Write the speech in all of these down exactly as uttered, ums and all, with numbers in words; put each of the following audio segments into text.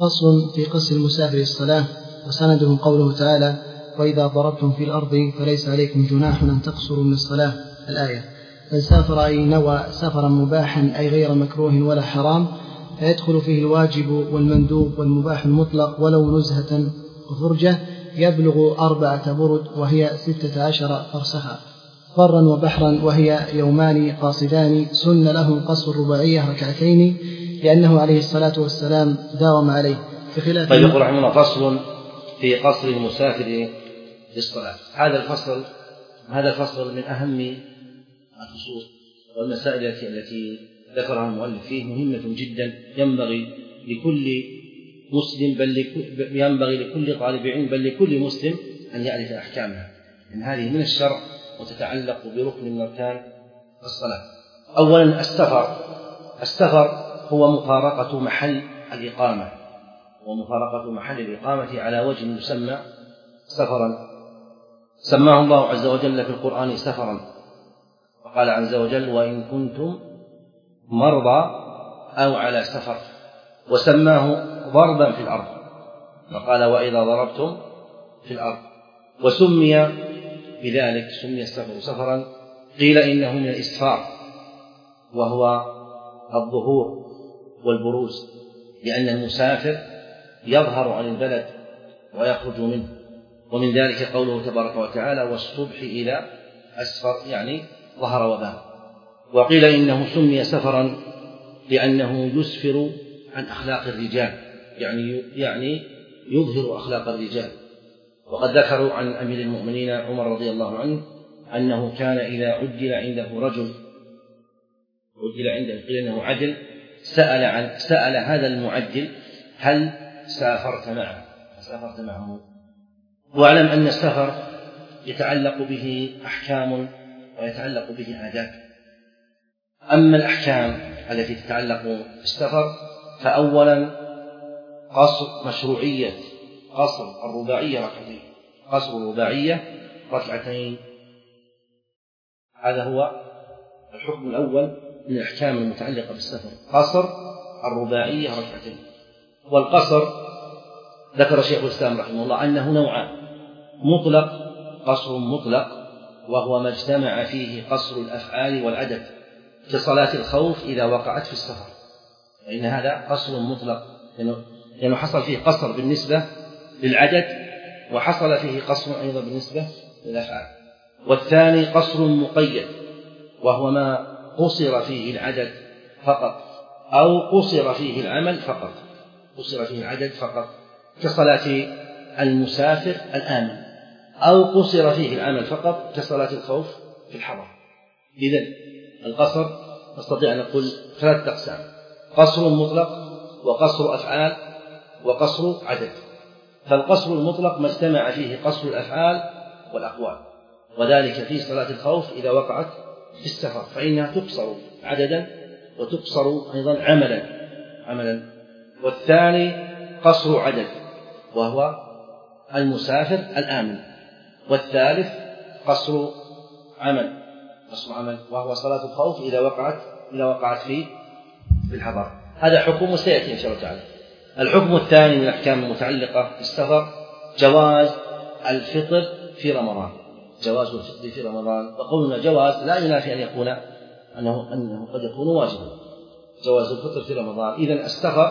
فصل في قصر المسافر الصلاة، وسنده قوله تعالى: وإذا ضربتم في الأرض فليس عليكم جناح أن تقصروا من الصلاة، الآية. فسافر أي نوى سفرا مباحا أي غير مكروه ولا حرام، فيدخل فيه الواجب والمندوب والمباح المطلق ولو نزهة وفرجة، يبلغ أربعة برد وهي ستة عشر فرسخا، برا وبحرا وهي يومان قاصدان. سن له قصر الرباعية ركعتين لأنه عليه الصلاة والسلام داوم عليه، بخلاف طيب يقول رحمه الله: فصل في قصر المسافر للصلاة. هذا الفصل هذا الفصل من أهم الفصول والمسائل التي ذكرها المؤلف فيه مهمة جدا، ينبغي لكل مسلم بل ينبغي لكل طالب علم بل لكل مسلم أن يعرف أحكامها، إن هذه من الشرع وتتعلق بركن من أركان الصلاة. أولا السفر. السفر هو مفارقة محل الإقامة، ومفارقة محل الإقامة على وجه يسمى سفرا، سماه الله عز وجل في القرآن سفرا، وقال عز وجل: وإن كنتم مرضى أو على سفر، وسماه ضربا في الأرض، وقال: وإذا ضربتم في الأرض. وسمي بذلك سمي السفر سفرا، قيل إنه من الإسفار، وهو الظهور والبروز، لأن المسافر يظهر عن البلد ويخرج منه، ومن ذلك قوله تبارك وتعالى: والصبح إلى أسفر، يعني ظهر وبان. وقيل إنه سمي سفرا لأنه يسفر عن أخلاق الرجال، يعني يعني يظهر أخلاق الرجال. وقد ذكروا عن أمير المؤمنين عمر رضي الله عنه أنه كان إذا عدل عنده رجل عدل عنده قيل إنه عدل، سأل عن سأل هذا المعدل: هل سافرت معه؟ سافرت معه. واعلم أن السفر يتعلق به أحكام ويتعلق به آداب. أما الأحكام التي تتعلق بالسفر فأولا قصر مشروعية قصر الرباعية ركعتين، قصر الرباعية ركعتين، هذا هو الحكم الأول من الأحكام المتعلقة بالسفر، قصر الرباعية ركعتين. والقصر ذكر شيخ الإسلام رحمه الله أنه نوعان: مطلق، قصر مطلق، وهو ما اجتمع فيه قصر الأفعال والعدد، كصلاة الخوف إذا وقعت في السفر، فإن هذا قصر مطلق، لأنه حصل فيه قصر بالنسبة للعدد، وحصل فيه قصر أيضا بالنسبة للأفعال. والثاني قصر مقيد، وهو ما قصر فيه العدد فقط، أو قصر فيه العمل فقط، قصر فيه العدد فقط، كصلاة المسافر الآمن، أو قصر فيه العمل فقط، كصلاة الخوف في الحضر. إذن القصر نستطيع أن نقول ثلاثة أقسام: قصر مطلق، وقصر أفعال، وقصر عدد. فالقصر المطلق ما اجتمع فيه قصر الأفعال والأقوال، وذلك في صلاة الخوف إذا وقعت في السفر، فإنها تقصر عددا وتقصر أيضا عملا عملا. والثاني قصر عدد، وهو المسافر الآمن. والثالث قصر عمل قصر عمل وهو صلاة الخوف إذا وقعت إذا وقعت في الحضر. هذا حكم سيأتي إن شاء الله تعالى. الحكم الثاني من الأحكام المتعلقة بالسفر جواز الفطر في رمضان، جواز الفطر في رمضان. وقولنا جواز لا ينافي أن يكون أنه, أنه قد يكون واجبا، جواز الفطر في رمضان. إذن السفر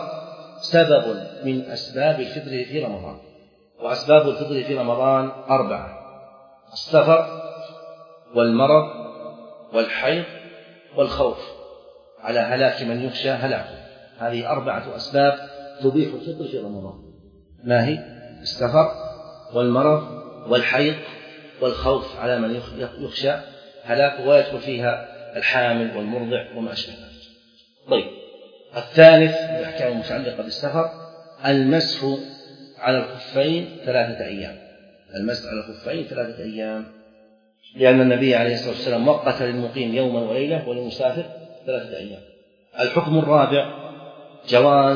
سبب من أسباب الفطر في رمضان، وأسباب الفطر في رمضان أربعة: السفر والمرض والحيض والخوف على هلاك من يخشى هلاكه. هذه أربعة أسباب تبيح الفطر في رمضان. ما هي؟ السفر والمرض والحيض والخوف على من يخشى هلاكه، ويدخل فيها الحامل والمرضع وما أشبه ذلك. طيب، الثالث من الأحكام المتعلقة بالسفر المسح على الخفين ثلاثة أيام، المسح على الخفين ثلاثة أيام، لأن النبي عليه الصلاة والسلام وقت للمقيم يوما وليلة وللمسافر ثلاثة أيام. الحكم الرابع جواز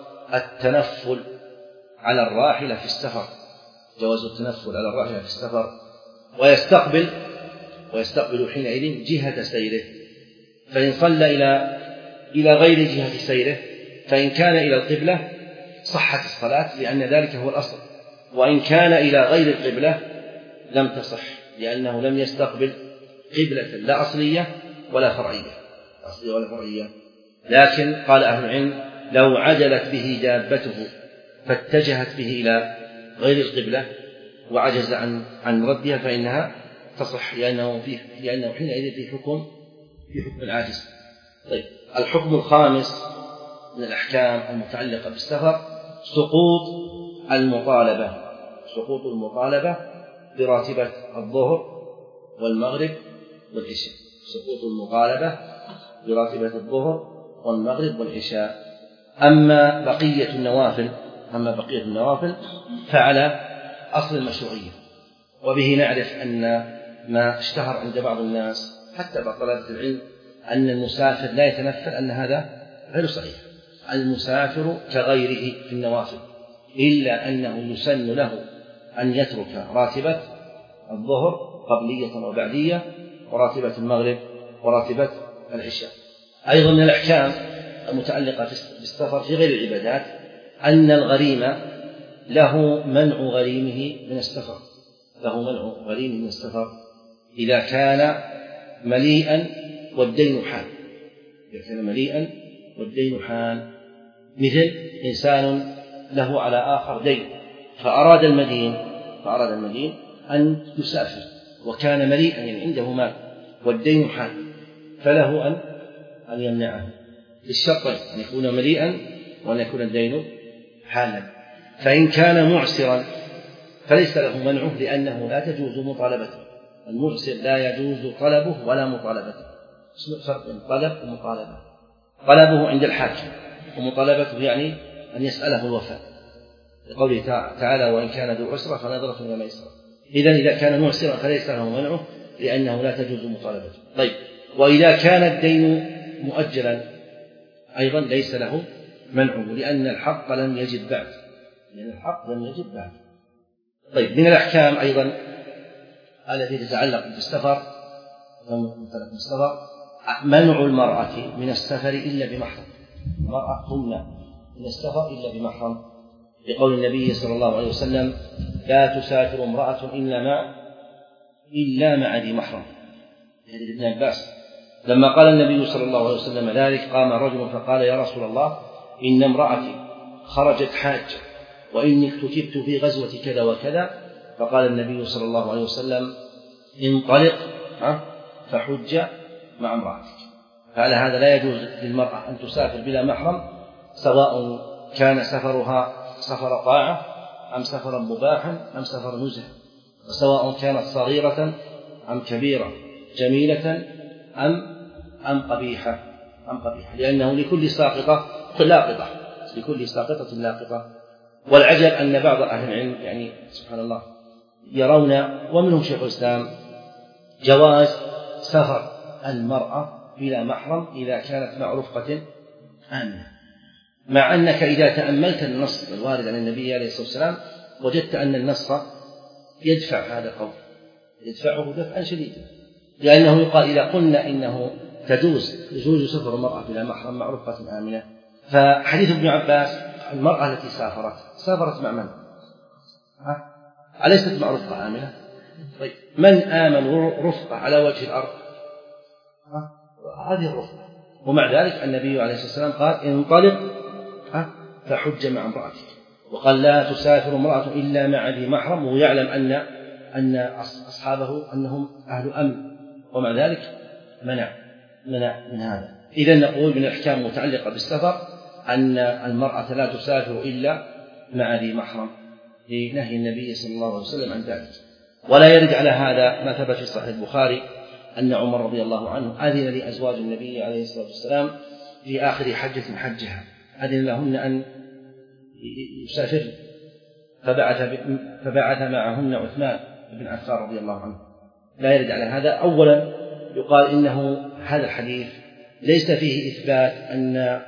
التنفل على الراحلة في السفر، جواز التنفل على الراحلة في السفر، ويستقبل ويستقبل حينئذ جهة سيره، فإن صلى إلى إلى غير جهة سيره، فإن كان إلى القبلة صحت الصلاة لأن ذلك هو الأصل، وإن كان إلى غير القبلة لم تصح لأنه لم يستقبل قبلة لا أصلية ولا فرعية أصلية ولا فرعية. لكن قال أهل العلم لو عجلت به دابته فاتجهت به إلى غير القبلة وعجز عن عن ردها فإنها تصح لأنه فيه لأنه حينئذ في حكم في حكم العاجز. طيب، الحكم الخامس من الأحكام المتعلقة بالسفر سقوط المطالبة سقوط المطالبة براتبة الظهر والمغرب والعشاء سقوط المطالبة براتبة الظهر والمغرب والعشاء. أما بقية النوافل أما بقية النوافل فعلى أصل المشروعية، وبه نعرف أن ما اشتهر عند بعض الناس حتى بعض طلبة العلم أن المسافر لا يتنفل، أن هذا غير صحيح. المسافر كغيره في النوافل، إلا أنه يسن له أن يترك راتبة الظهر قبلية وبعدية وراتبة المغرب وراتبة العشاء. أيضا من الأحكام المتعلقة بالسفر في غير العبادات أن الغريم له منع غريمه من السفر له منع غريمه من السفر إذا كان مليئا والدين حال إذا كان مليئا والدين حال مثل إنسان له على آخر دين فأراد المدين فأراد المدين أن يسافر وكان مليئا يعني عنده مال والدين حال، فله أن أن يمنعه بالشرطين أن يكون مليئا وأن يكون الدين حالا. فإن كان معسرا فليس له منعه لأنه لا تجوز مطالبته. المعسر لا يجوز طلبه ولا مطالبته. اسم الفرق بين طلب ومطالبة؟ طلبه عند الحاكم ومطالبته يعني أن يسأله الوفاء لقوله تعالى وإن كان ذو عسرة فنظرة إلى ميسرة. إذن إذا كان معسرا فليس له منعه لأنه لا تجوز مطالبته. طيب، وإذا كان الدين مؤجلا أيضا ليس له منعه لأن الحق لم يجب بعد لأن الحق لم يجب بعد. طيب، من الأحكام أيضا التي تتعلق بالسفر بالسفر منع المرأة من السفر إلا بمحرم. المرأة تمنع من السفر إلا بمحرم لقول النبي صلى الله عليه وسلم لا تسافر امرأة إلا مع إلا مع ذي محرم. حديث ابن عباس لما قال النبي صلى الله عليه وسلم ذلك قام رجل فقال يا رسول الله إن امرأتي خرجت حاجة وإني اكتتبت في غزوة كذا وكذا. فقال النبي صلى الله عليه وسلم انطلق فحج مع امرأتك. فعلى هذا لا يجوز للمرأة أن تسافر بلا محرم سواء كان سفرها سفر طاعة أم سفرا مباحا أم سفر نزه، وسواء كانت صغيرة أم كبيرة جميلة أم أم قبيحة أم قبيحة لأنه لكل ساقطة لاقطة لكل ساقطة لاقطة. والعجب أن بعض أهل العلم يعني سبحان الله يرون ومنهم شيخ الإسلام جواز سفر المرأة بلا محرم إذا كانت مع رفقة آمنة، مع أنك إذا تأملت النص الوارد عن النبي عليه الصلاة والسلام وجدت أن النص يدفع هذا القول يدفعه دفعا شديدا، لأنه يقال إذا قلنا إنه تجوز يجوز سفر المرأة بلا محرم مع رفقة آمنة. فحديث ابن عباس المرأة التي سافرت سافرت مع من؟ ها؟ أليست مع رفقة آمنة؟ طيب، من آمن رفقة على وجه الأرض؟ ها؟ هذه الرفقة. ومع ذلك النبي عليه الصلاة والسلام قال انطلق فحج مع امرأتك، وقال لا تسافر امرأة إلا مع ذي محرم، ويعلم أن أن أصحابه أنهم أهل أمن، ومع ذلك منع منع من هذا. إذن نقول من الأحكام المتعلقة بالسفر أن المرأة لا تسافر إلا مع ذي محرم لنهي النبي صلى الله عليه وسلم عن ذلك. ولا يرد على هذا ما ثبت في صحيح البخاري أن عمر رضي الله عنه أذن لأزواج النبي عليه الصلاة والسلام في آخر حجة حجها أذن لهن أن يسافر فبعث, فبعث معهن عثمان بن عفان رضي الله عنه. لا يرد على هذا. أولا يقال إنه هذا الحديث ليس فيه إثبات أن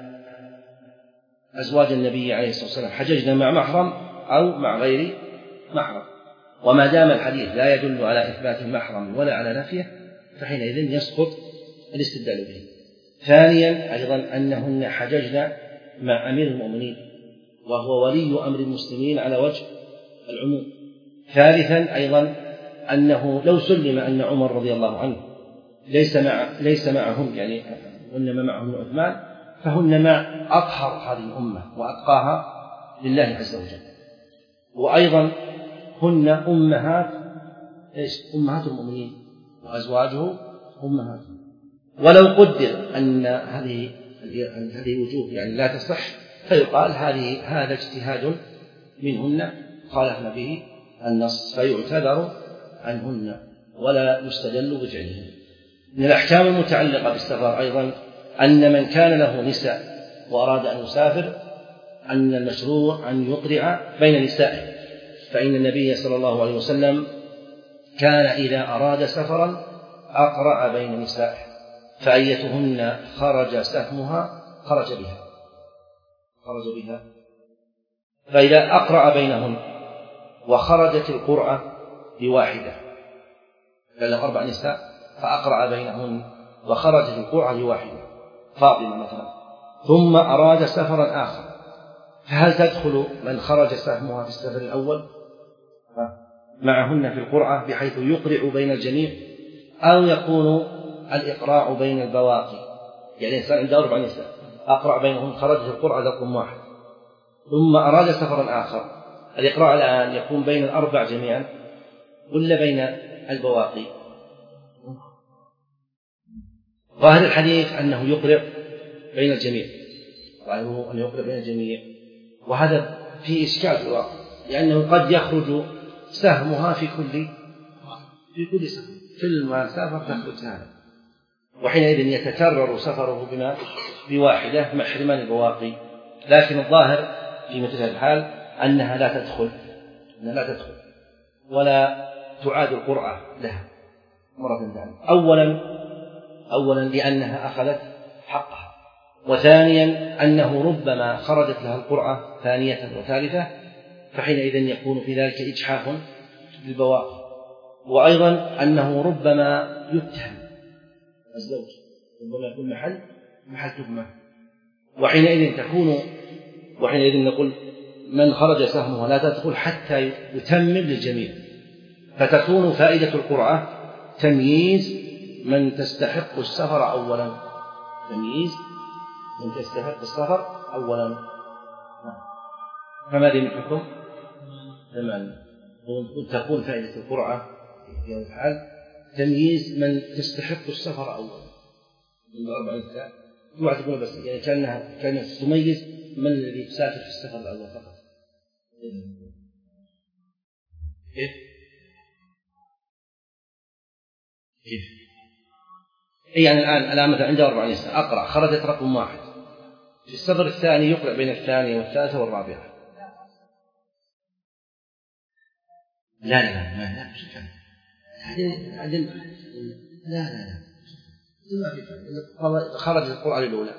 أزواج النبي عليه الصلاة والسلام حججنا مع محرم أو مع غير محرم، وما دام الحديث لا يدل على إثبات المحرم ولا على نفيه فحينئذ يسقط الاستدلال به. ثانيا أيضا أنهن حججن مع أمير المؤمنين وهو ولي أمر المسلمين على وجه العموم. ثالثا أيضا أنه لو سلم أن عمر رضي الله عنه ليس مع ليس معهم، يعني وإنما معهم عثمان، فهن مع أطهر هذه الأمة وأتقاها لله عز وجل. وأيضا هن أمهات إيش؟ أمهات المؤمنين، وأزواجه أمهاتهم. ولو قدر أن هذه هذه الوجوه يعني لا تصح، فيقال هذه هذا اجتهاد منهن خالفنا به النص، فيعتذر عنهن ولا يستدل بفعلهن. من الأحكام المتعلقة بالسفر أيضا أن من كان له نساء وأراد أن يسافر أن المشروع أن يقرع بين نسائه، فإن النبي صلى الله عليه وسلم كان إذا أراد سفرا أقرع بين نسائه، فأيتهن خرج سهمها خرج بها خرج بها فإذا أقرع بينهن وخرجت القرعة بواحدة، لأن أربع نساء فأقرع بينهن وخرجت القرعة بواحدة فاطمة مثلا، ثم أراد سفرا آخر، فهل تدخل من خرج سهمها في السفر الأول معهن في القرعة بحيث يقرع بين الجميع، أو يكون الإقراع بين البواقي؟ يعني إنسان عنده أربع نساء أقرع بينهن خرجت القرعة رقم واحد، ثم أراد سفرا آخر، الإقراع الآن يكون بين الأربع جميعا ولا بين البواقي؟ ظاهر الحديث أنه يقرع بين الجميع، ظاهره أن يقرع بين الجميع، وهذا فيه إشكال في الواقع، لأنه قد يخرج سهمها في كل في كل سفر، كل ما سافر تخرج سهمه، وحينئذ يتكرر سفره بما بواحدة مع حرمان البواقي. لكن الظاهر في مثل هذه الحال أنها لا تدخل أنها لا تدخل ولا تعاد القرعة لها مرة ثانية، أولا أولا لأنها أخذت حقها، وثانيا أنه ربما خرجت لها القرعة ثانية وثالثة، فحينئذ يكون في ذلك إجحاف للبواقي، وأيضا أنه ربما يتهم الزوج، ربما يكون محل محل تهمة، وحينئذ تكون وحينئذ نقول من خرج سهمه لا تدخل حتى يتمم للجميع، فتكون فائدة القرعة تمييز من تستحق السفر أولا، تمييز من تستحق السفر أولا. فما دين الحكم؟ تمام، وتكون فائدة القرعة في هذا الحال تمييز من تستحق السفر أولا من أربع نساء، اوعى تقول بس يعني كأنها كانت تميز من الذي يسافر في السفر الأول فقط. كيف؟ كيف؟ يعني الآن الآن مثلا عنده أربع نساء أقرأ خرجت رقم واحد، في السفر الثاني يقرأ بين الثانية والثالثة والرابعة. لا لا لا لا لا هذه هذه لا لا لا خرج القرآن الأولى.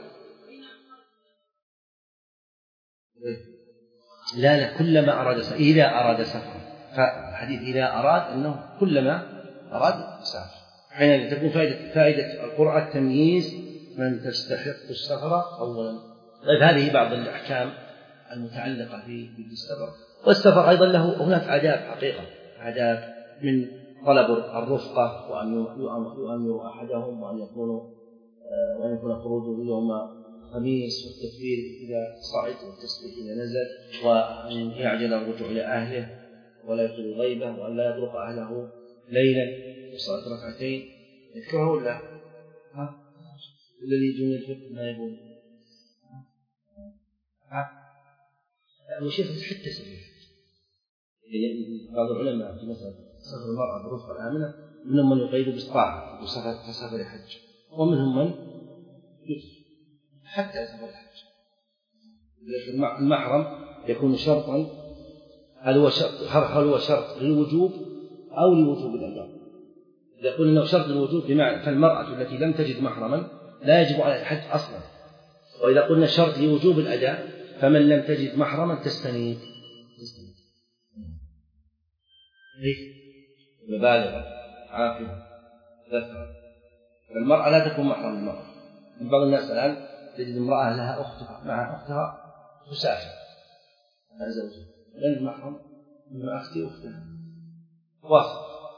لا لا كلما أراد سفر، إذا أراد سفر، فحديث إذا أراد أنه كلما أراد سفر، حين تكون فائدة فائدة القرآن التمييز من تستحق السفر أولا. طيب هذه بعض الأحكام المتعلقة في بالسفر. والسفر أيضا له هناك آداب حقيقة، آداب من طلب الرفقة وأن يؤمر أحدهم وأن يكونوا وأن يكون خروجه يوم الخميس، والتكبير إذا صعد والتسبيح إذا نزل، وأن يعجل الرجوع إلى أهله ولا يطيل الغيبة، وأن لا يطرق أهله ليلا وصلاة ركعتين. يذكره ولا ها الذي يجون الفقه ما يقول ها وشيخ حتى سبيل يعني بعض العلماء في مثلا سفر المرأة بالرفقة الآمنة منهم من يقيد بالطاعة وسفر كسفر الحج، ومنهم من يطلق حتى سفر الحج. المحرم يكون شرطا، هل هو شرط هل هو شرط للوجوب أو لوجوب الأداء؟ إذا قلنا أنه شرط للوجوب بمعنى فالمرأة التي لم تجد محرما لا يجب على الحج أصلا، وإذا قلنا شرط لوجوب الأداء فمن لم تجد محرما تستنيب تستنيب مبالغة عاقلة ذكر. فالمرأة لا تكون محرم للمرأة. بعض الناس الآن تجد امرأة لها أختها مع أختها تسافر مع زوجها، لأن المحرم مع أختي وأختها واصل.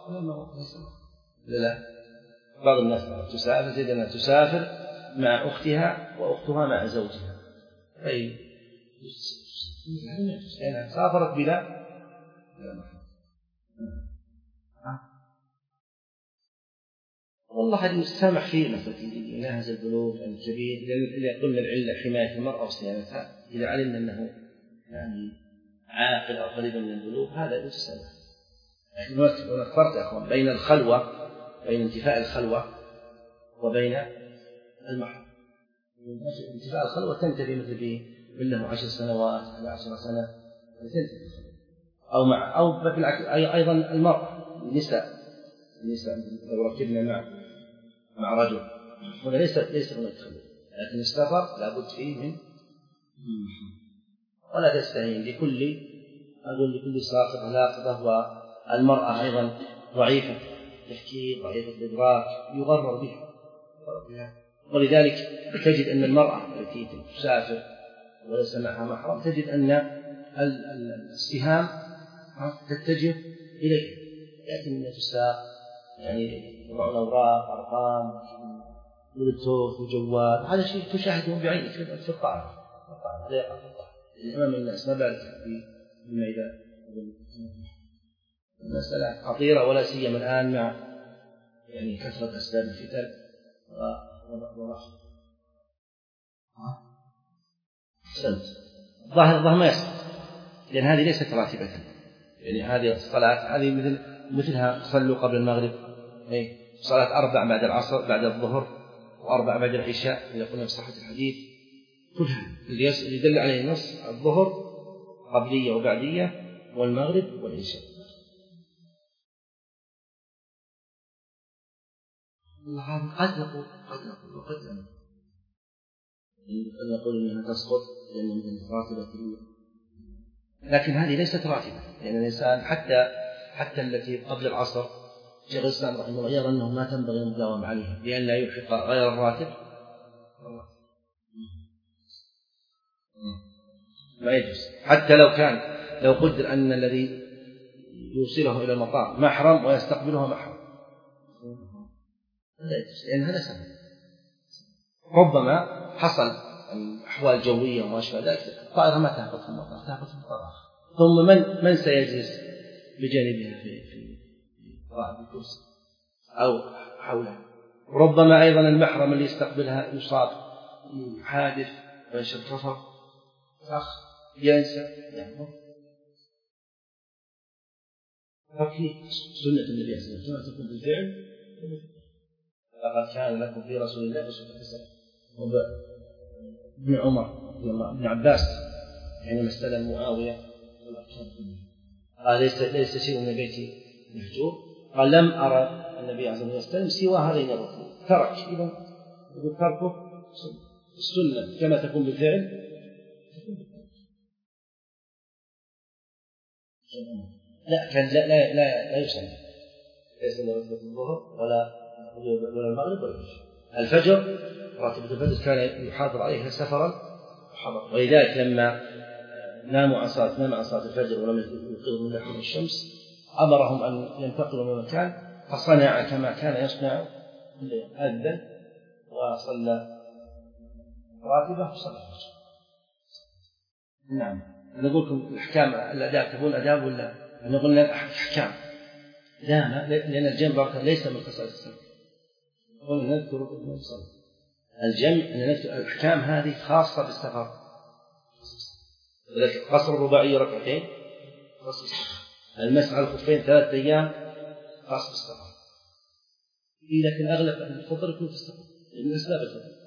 لا لا، بعض الناس تسافر تجد أنها تسافر مع أختها وأختها مع زوجها، أي يعني سافرت بلا بلا محرم. والله هذه مستسامح فيه مثلا يناهز البلوغ الكبير، لأن قلنا العلة حماية المرأة وصيانتها، إذا علمنا أنه يعني عاقل أو قريب من البلوغ هذا مستسامح. لكن هناك فرق يا أخوان بين الخلوة، بين انتفاء الخلوة وبين المحرم. انتفاء الخلوة تنتهي مثل في من له عشر سنوات على عشر سنة تنتهي، أو مع أو بالعكس أيضا المرأة النساء النساء لو ركبنا مع مع رجل هنا ليس ليس هناك خلوة، لكن السفر لابد فيه من ولا تستهين لكل أقول لكل ساقطة لاقطة، والمرأة أيضا ضعيفة التفكير ضعيفة الإدراك يغرر بها، ولذلك تجد أن المرأة التي تسافر وليس معها محرم تجد أن السهام تتجه إليها، لكن تساق يعني يضعون أوراق أرقام بلوتوث وجوال، هذا شيء تشاهده بعينك في الطاعة هذا يقع في الطاعة أمام الناس، ما بالك بما إذا المسألة خطيرة، ولا سيما الآن مع يعني كثرة أسباب الفتن ورخص. أحسنت. ظاهر الظاهر ما يسقط، لأن هذه ليست راتبة، يعني هذه الصلاة هذه مثل مثلها صلوا قبل المغرب، أي صلاة أربع بعد العصر بعد الظهر وأربع بعد العشاء إذا قلنا بصحة الحديث، كلها اللي يدل عليه النص الظهر قبلية وبعدية والمغرب والعشاء. قد نقول قد نقول وقد لا نقول، قد نقول إنها تسقط لأن من راتبة، لكن هذه ليست راتبة، لأن الإنسان حتى حتى التي قبل العصر شيخ الإسلام رحمه الله يرى أنه ما تنبغي المداومة عليها لأن لا يلحق غير الراتب، ما يجوز حتى لو كان لو قدر أن الذي يوصله إلى المطار محرم ويستقبلها محرم، لا يجوز لأن هذا سبب. ربما حصل أحوال جوية وما شابه ذلك الطائرة ما تهبط في المطار، تهبط في المطار آخر، ثم من من سيجلس بجانبها في في قاعدة الكرسي أو حولها. ربما أيضا المحرم اللي يستقبلها يصاب حادث ويشرب كفر أخ ينسى يعني فكي سنة النبي صلى الله عليه وسلم تكون بالفعل، لقد كان لكم في رسول الله أسوة حسنة. ابن عمر ابن عباس حينما استلم معاوية قال ليس ليس شيء من بيتي مهجور، قال لم أرى النبي عليه الصلاة والسلام سوى هذين الركوع، ترك إذا تركه السنة كما تكون بالفعل لا كان لا لا لا, لا يصلي، ليس راتبة الظهر ولا ولا المغرب ولا العشاء. الفجر راتبة الفجر كان يحافظ عليها سفرا وحضر، ولذلك لما ناموا عن صلاة نام عن صلاة الفجر ولم يوقظهم إلا حر الشمس أمرهم أن ينتقلوا من مكان، فصنع كما كان يصنع كل يوم، أذن وصلى راتبة وصلى الفجر. نعم نقول لكم الأحكام الآداب تقول آداب ولا نقول لنا الأحكام؟ لا ما لأن الجمع ليس من خصائص السنة، قلنا نذكر الجمع أن نذكر الأحكام هذه خاصة بالسفر، قصر الرباعية ركعتين خاص بالسفر، المسح على الخفين ثلاثة أيام خاص بالسفر، لكن أغلب الفطر يكون في السفر من أسباب الفطر،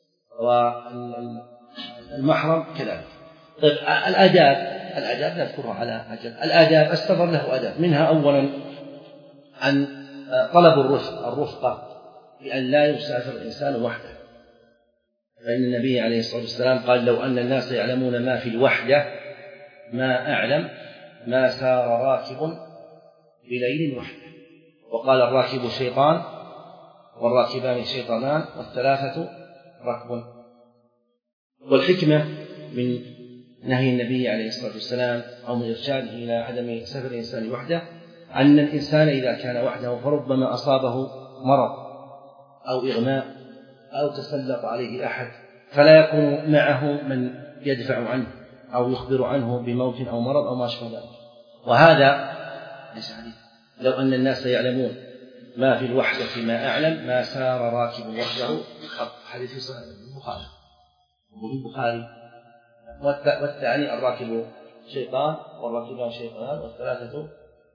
والمحرم كذلك. طيب الآداب الآداب نذكرها على أجل. الآداب السفر له آداب، منها أولا أن طلب الرفق الرفقة بأن لا يسافر الإنسان وحده، فإن النبي عليه الصلاة والسلام قال لو أن الناس يعلمون ما في الوحدة ما أعلم ما سار راكب بليل وحده، وقال الراكب شيطان والراكبان شيطانان والثلاثة ركب. والحكمة من نهي النبي عليه الصلاة والسلام أو من إرشاده إلى عدم سفر الإنسان وحده أن الإنسان إذا كان وحده فربما أصابه مرض أو إغماء أو تسلط عليه أحد فلا يكون معه من يدفع عنه أو يخبر عنه بموت أو مرض أو ما شابه ذلك. وهذا ليس حديث. لو أن الناس يعلمون ما في الوحدة ما أعلم ما سار راكب وحده. حديث صحيح البخاري البخاري والثاني الراكب شيطان والراكبان شيطان والثلاثة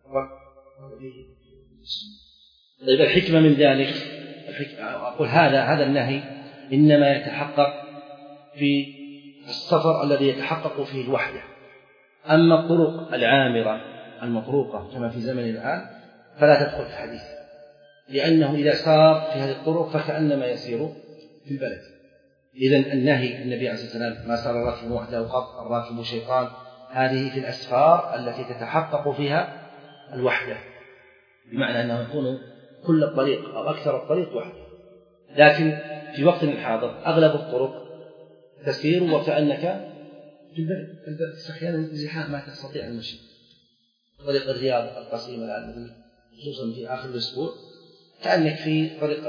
طيب الحكمة من ذلك أقول هذا هذا النهي إنما يتحقق في السفر الذي يتحقق فيه الوحدة. أما الطرق العامرة المطروقة كما في زمن الآن فلا تدخل في الحديث، لأنه إذا سار في هذه الطرق فكأنما يسير في البلد. إذن النهي النبي عليه الصلاة والسلام ما سار الراكب وحده وقط الراكب شيطان هذه في الأسفار التي تتحقق فيها الوحدة، بمعنى أنه يكون كل الطريق أو أكثر الطريق وحده. لكن في وقت الحاضر أغلب الطرق تسير وكأنك في البلد أحيانا زحام ما تستطيع المشي. طريق الرياض القصيمة الآن خصوصا في آخر الأسبوع كأنك في طريق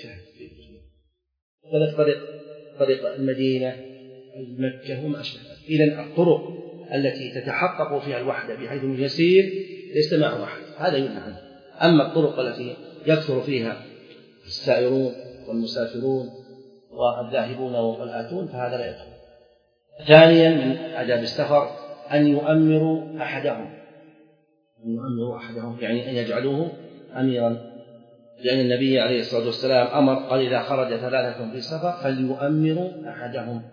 طريق طريق طريق المدينة مكة وما أشبه ذلك. إذن الطرق التي تتحقق فيها الوحدة بحيث يسير ليس معه أحد هذا ينهى عنه. أما الطرق التي يكثر فيها السائرون والمسافرون والذاهبون والآتون فهذا لا يدخل. ثانيا من آداب السفر أن يؤمروا أحدهم أن يؤمروا أحدهم يعني أن يجعلوه أميرا، لأن النبي عليه الصلاة والسلام أمر قال إذا خرج ثلاثة في السفر فليؤمروا أحدهم.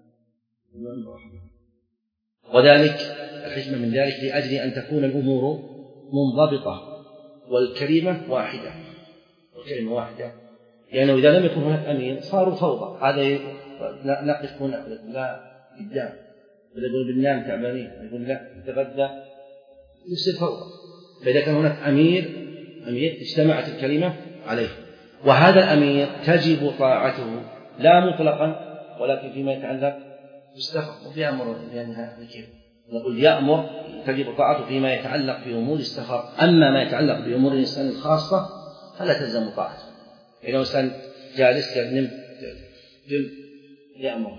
وذلك الحكمة من ذلك لأجل أن تكون الأمور منضبطة والكلمة واحدة والكلمة واحدة لأنه إذا لم يكن هناك أمير صاروا فوضى. هذا نقف هنا لا قدام ولا يقول بننام تعبانين يقول لا نتغدى يصير فوضى. فإذا كان هناك أمير أمير اجتمعت الكلمة عليه، وهذا الأمير تجب طاعته لا مطلقا ولكن فيما يتعلق بالسفر. وفي أمر يعني كيف نقول يأمر تجب طاعته فيما يتعلق بأمور السفر، أما ما يتعلق بأمور الإنسان الخاصة فلا تلزم طاعته. إذا إنسان جالس نم يأمر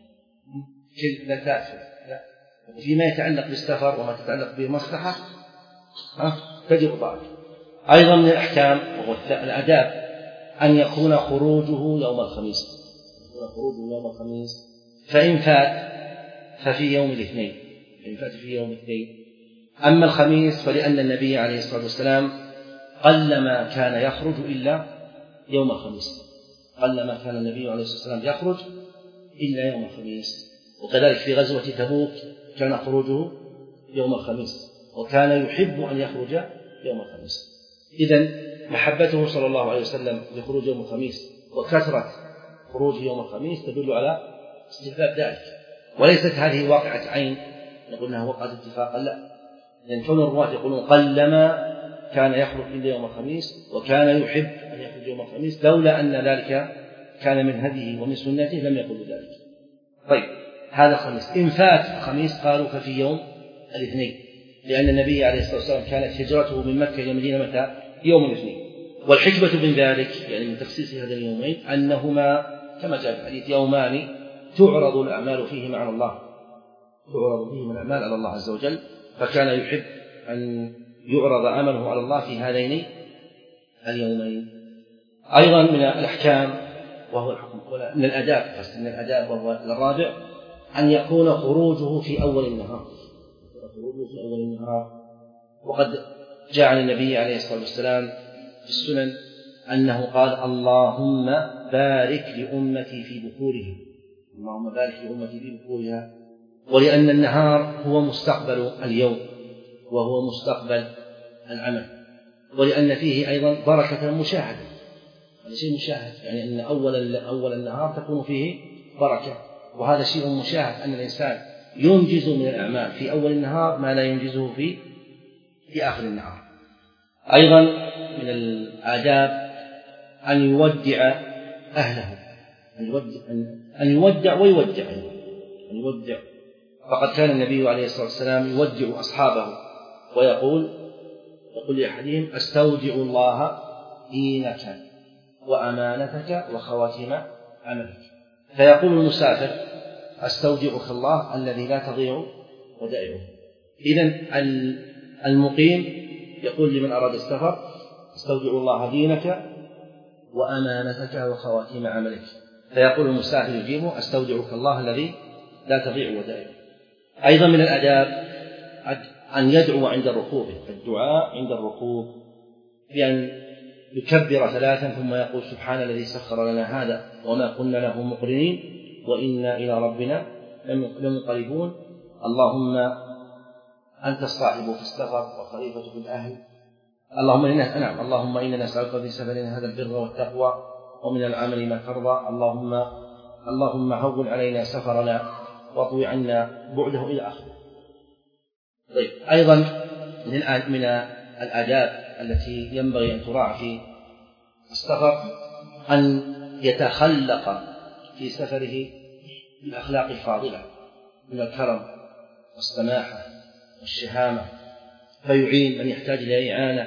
كل لا تأثر لا. فيما يتعلق بالسفر وما تتعلق بمصلحة تجب طاعته. أيضا من الأحكام وهو الآداب أن يكون خروجه يوم الخميس خروجه يوم الخميس فإن فات ففي يوم الاثنين إن فات في يوم الاثنين. أما الخميس فلأن النبي عليه الصلاة والسلام قلما كان يخرج إلا يوم الخميس قلما كان النبي عليه الصلاة والسلام يخرج إلا يوم الخميس. وكذلك في غزوة تبوك كان خروجه يوم الخميس وكان يحب أن يخرج يوم الخميس. إذن محبته صلى الله عليه وسلم لخروج يوم الخميس وكثرة خروج يوم الخميس تدل على استحباب ذلك، وليست هذه واقعة عين نقول أنها وقعت اتفاقا لا، لأن كون الرواة يقولون قلما كان يخرج إلا يوم الخميس وكان يحب أن يخرج يوم الخميس لولا أن ذلك كان من هديه ومن سنته لم يقل ذلك. طيب هذا الخميس إن فات الخميس قالوا ففي يوم الاثنين، لأن النبي عليه الصلاة والسلام كانت هجرته من مكة إلى المدينة متى؟ يوم الاثنين. والحكمة من ذلك يعني من تخصيص هذين اليومين أنهما كما جاء في الحديث يومان تعرض الأعمال فيهما على الله تعرض فيهما الأعمال على الله عز وجل، فكان يحب أن يعرض عمله على الله في هذين اليومين. أيضا من الأحكام وهو الحكم من الآداب بس من الآداب وهو الرابع أن يكون خروجه في أول النهار خروجه في أول النهار. وقد جاء عن النبي عليه الصلاة والسلام في السنن أنه قال اللهم بارك لأمتي في بكورها اللهم بارك لأمتي في بكورها. ولأن النهار هو مستقبل اليوم وهو مستقبل العمل، ولأن فيه أيضا بركة مشاهدة هذا شيء مشاهد يعني أن أول أول النهار تكون فيه بركة، وهذا شيء مشاهد أن الإنسان ينجز من الأعمال في أول النهار ما لا ينجزه في في آخر النهار. أيضا من الآداب أن يودع أهله أن يودع, أن يودع ويودع أن يودع فقد كان النبي عليه الصلاة والسلام يودع أصحابه ويقول يقول لأحدهم أستودع الله دينك وأمانتك وخواتم عملك، فيقول المسافر أستودعك الله الذي لا تضيع ودائعه. إذن المقيم يقول لمن أراد السفر أستودع الله دينك وأمانتك وخواتم عملك، فيقول المسافر يجيبه أستودعك الله الذي لا تضيع ودائعه. أيضا من الآداب أن يدعو عند الركوب، الدعاء عند الركوب بأن يكبر ثلاثا ثم يقول سبحان الذي سخر لنا هذا وما كنا له مقرنين وإنا إلى ربنا لمنقلبون. اللهم أنت الصاحب في السفر والخليفة في الأهل، اللهم إنا نعم اللهم إنا نسألك في سفرنا هذا البر والتقوى ومن العمل ما ترضى، اللهم اللهم هون علينا سفرنا واطوي عنا بعده إلى آخره. طيب، أيضا من الآداب التي ينبغي أن تراعى في السفر أن يتخلق في سفره بالأخلاق الفاضلة من الكرم والسماحة والشهامة، فيعين من يحتاج إلى إعانة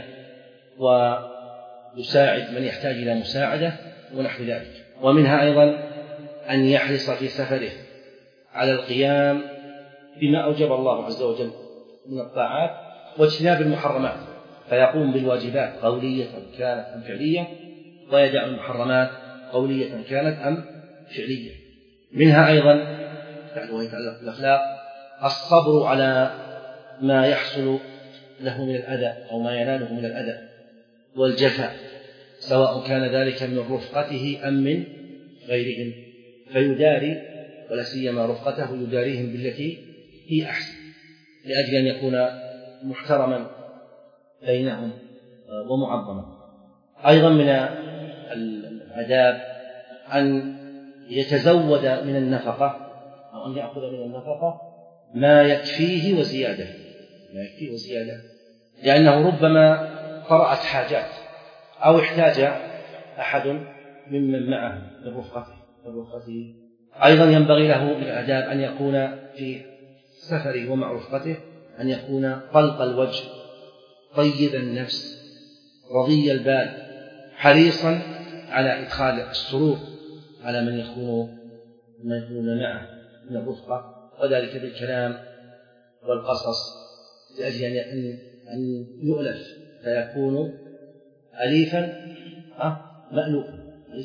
ويساعد من يحتاج إلى مساعدة ونحو ذلك. ومنها أيضا أن يحرص في سفره على القيام بما أوجب الله عز وجل من الطاعات واجتناب المحرمات، فيقوم بالواجبات قولية كانت أم فعلية، ويدع المحرمات قولية كانت أم فعلية. منها أيضا وهي يتعلق بالأخلاق الصبر على ما يحصل له من الأذى أو ما يناله من الأذى والجفاء، سواء كان ذلك من رفقته أم من غيرهم، فيداري ولا سيما رفقته يداريهم بالتي هي أحسن لأجل أن يكون محترما بينهم ومعظما. أيضا من الآداب أن يتزود من النفقة أو أن يأخذ من النفقة ما يكفيه وزيادة ما يكفيه وزيادة لأنه ربما طرأت حاجات أو احتاج أحد ممن معه من رفقته. أيضا ينبغي له من الآداب أن يكون في سفره ومع رفقته أن يكون طلق الوجه طيب النفس رضي البال حريصا على إدخال السرور على من يكون من يكون معه من الرفقة، وذلك بالكلام والقصص لأجل أن يؤلف فيكون أليفا مألوفا.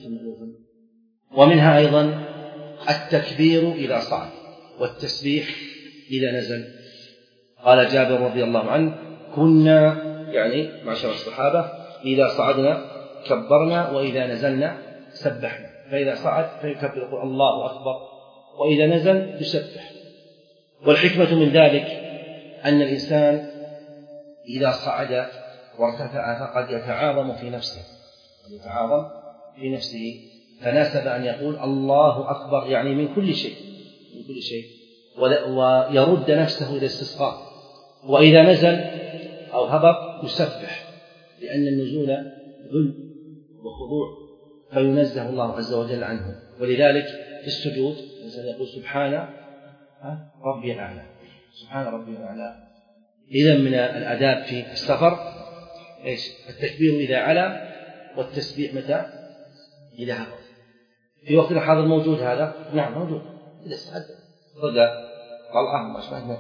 ومنها أيضا التكبير إذا صعد والتسبيح إذا نزل. قال جابر رضي الله عنه كنا يعني معشر الصحابة إذا صعدنا كبرنا وإذا نزلنا سبحنا، فإذا صعد فيكبر يقول الله أكبر، وإذا نزل يسبح. والحكمة من ذلك أن الإنسان إذا صعد وارتفع فقد يتعاظم في نفسه يتعاظم في نفسه فناسب أن يقول الله أكبر يعني من كل شيء من كل شيء ويرد نفسه إلى الاستسقاء. وإذا نزل أو هبط يسبح لأن النزول ذل وخضوع فينزه الله عز وجل عنه. ولذلك في السجود الإنسان يقول سبحان ربي الأعلى سبحان ربي الأعلى. إذا من الآداب في السفر إيش؟ التكبير إذا علا والتسبيح متى؟ إذا هبط. في وقت الحاضر موجود هذا؟ نعم موجود. إذا استعد رجع طلعه وأشبهنا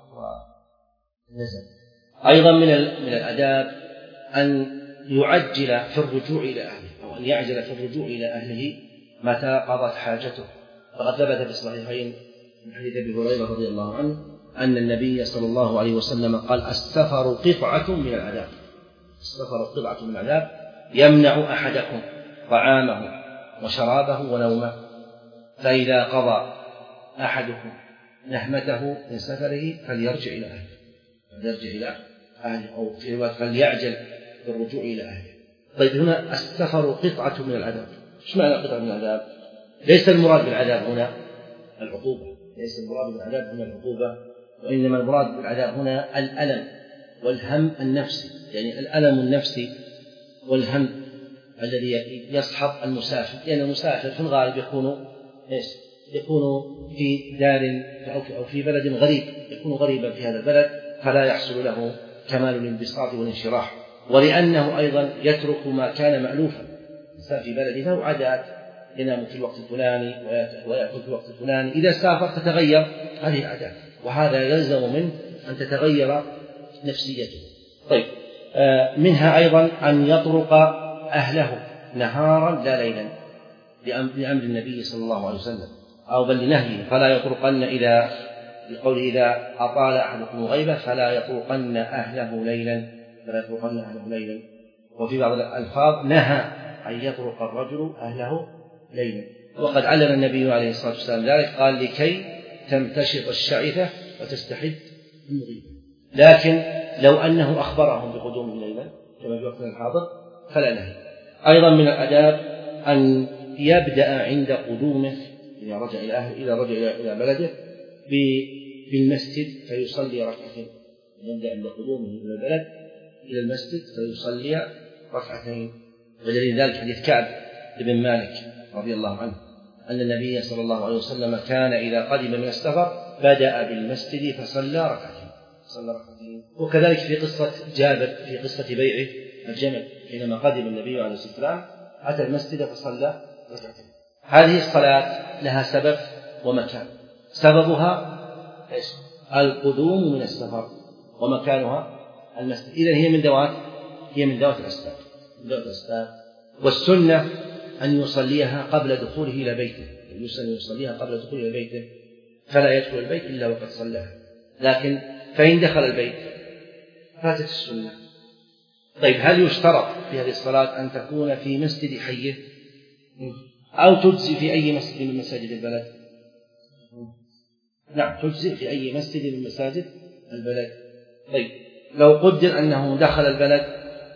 ونزل. أيضا من من الآداب أن يعجل في الرجوع إلى أهله أو أن يعجل في الرجوع إلى أهله متى قضت حاجته. فقد ثبت في الصحيحين من حديث أبي هريرة رضي الله عنه أن النبي صلى الله عليه وسلم قال السفر قطعة من العذاب السفر قطعة من العذاب يمنع أحدكم طعامه وشرابه ونومه، فإذا قضى أحدكم نهمته من سفره فليرجع إلى أهله فليرجع إلى أهله أو في رواية فليعجل بالرجوع إلى أهله. طيب هنا السفر قطعة من العذاب. إيش معنى قطعة من العذاب؟ ليس المراد بالعذاب هنا العقوبة ليس المراد بالعذاب هنا العقوبة وإنما المراد بالعذاب هنا الألم والهم النفسي، يعني الألم النفسي والهم الذي يصحب المسافر، لأن يعني المسافر في الغالب يكون إيش؟ يكون في دار أو في بلد غريب، يكون غريبا في هذا البلد فلا يحصل له كمال الانبساط والانشراح، ولأنه أيضا يترك ما كان مألوفا. الإنسان في بلده له عادات، ينام في الوقت الفلاني ويأكل في الوقت الفلاني، إذا سافر تتغير هذه العادات، وهذا يلزم منه أن تتغير نفسيته. طيب، منها أيضا أن يطرق أهله نهارا لا ليلا لأمر النبي صلى الله عليه وسلم، أو بل لنهيه، فلا يطرقن إذا بقوله إذا أطال أحدكم الغيبة فلا يطرقن أهله ليلا فلا يطرقن أهله ليلا. وفي بعض الألفاظ نهى أن يطرق الرجل أهله ليلا، وقد علم النبي عليه الصلاة والسلام ذلك، قال لكي تمتشط الشعثة وتستحد المغيبة. لكن لو أنه أخبرهم بقدومه ليلا كما في وقتنا الحاضر فلا نهي. أيضا من الآداب أن يبدأ عند قدومه إذا رجع إلى أهله إذا رجع إلى بلده بالمسجد فيصلي ركعتين. يبدأ عند قدومه إلى البلد إلى المسجد فيصلي ركعتين. ودليل ذلك حديث كعب بن مالك رضي الله عنه أن النبي صلى الله عليه وسلم كان إذا قدم من السفر بدأ بالمسجد فصلى ركعتين صلى ركعتين. وكذلك في قصة جابر في قصة بيعه الجمل حينما قدم النبي عليه الصلاة والسلام أتى المسجد فصلى ركعتين. هذه الصلاة لها سبب ومكان. سببها القدوم من السفر ومكانها المسجد. إذن هي من ذوات هي من ذوات الأسباب من ذوات الأسباب. والسنة أن يصليها قبل دخوله إلى بيته، يسن يصليها قبل دخوله إلى بيته فلا يدخل البيت إلا وقد صلاها. لكن فإن دخل البيت فاتت السنة. طيب، هل يشترط في هذه الصلاة أن تكون في مسجد حيه أو تجزي في أي مسجد من مساجد البلد؟ نعم، تجزي في أي مسجد من مساجد البلد. طيب، لو قدر أنه دخل البلد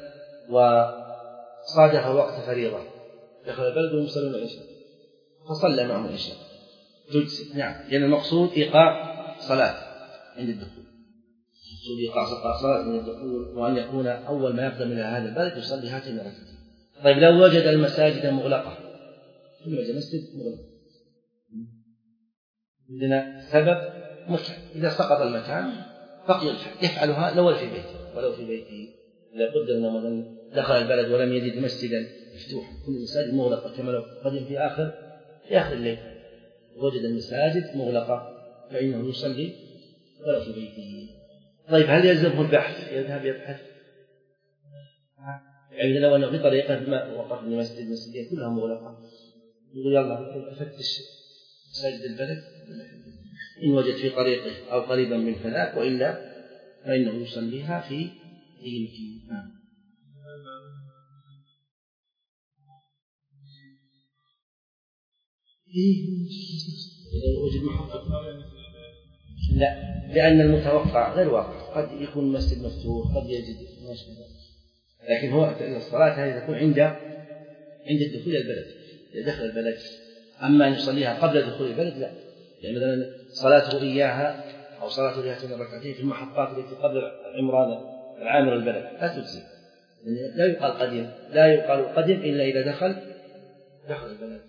وصادف وقت فريضة، دخل البلد ويصلون العشاء فصلى معهم العشاء تجزي. نعم، لأن المقصود إيقاع صلاة عند الدخول، المقصود إيقاع صلاة عند الدخول، وأن يكون أول ما يقدم إلى هذا البلد يصلي هاتين الركعتين. طيب، لو وجد المساجد مغلقة، كل وجد مسجد مغلق، عندنا سبب مكان، إذا سقط المكان بقي الفعل يفعلها لو في بيته ولو في بيته. إذا قدر أنه مثلا دخل البلد ولم يجد مسجدا مفتوحا، كل المساجد مغلقة، كما لو قدم في آخر في آخر الليل وجد المساجد مغلقة فإنه يصلي ولو في بيته. طيب، هل يلزمه البحث يذهب يبحث؟ يعني لو أنه في طريقة ما وقف المسجد المسجدين كلها مغلقة، يقول يلا أفتش مساجد البلد، إن وجد في طريقه أو قريبا من فذاك، وإلا فإنه يصليها في أي مكان. وجد محقق لا، لأن المتوقع غير واقع، قد يكون المسجد مفتوح قد يجد ماشي، لكن هو الصلاة هذه تكون عند عند الدخول إلى البلد إذا دخل البلد. أما أن يصليها قبل دخول البلد لا، يعني مثلا صلاته إياها أو صلاته لهاتين الركعتين في المحطات التي قبل عمران العامر البلد لا تجزي، لا يقال قديم لا يقال قديم إلا إذا دخل دخل البلد.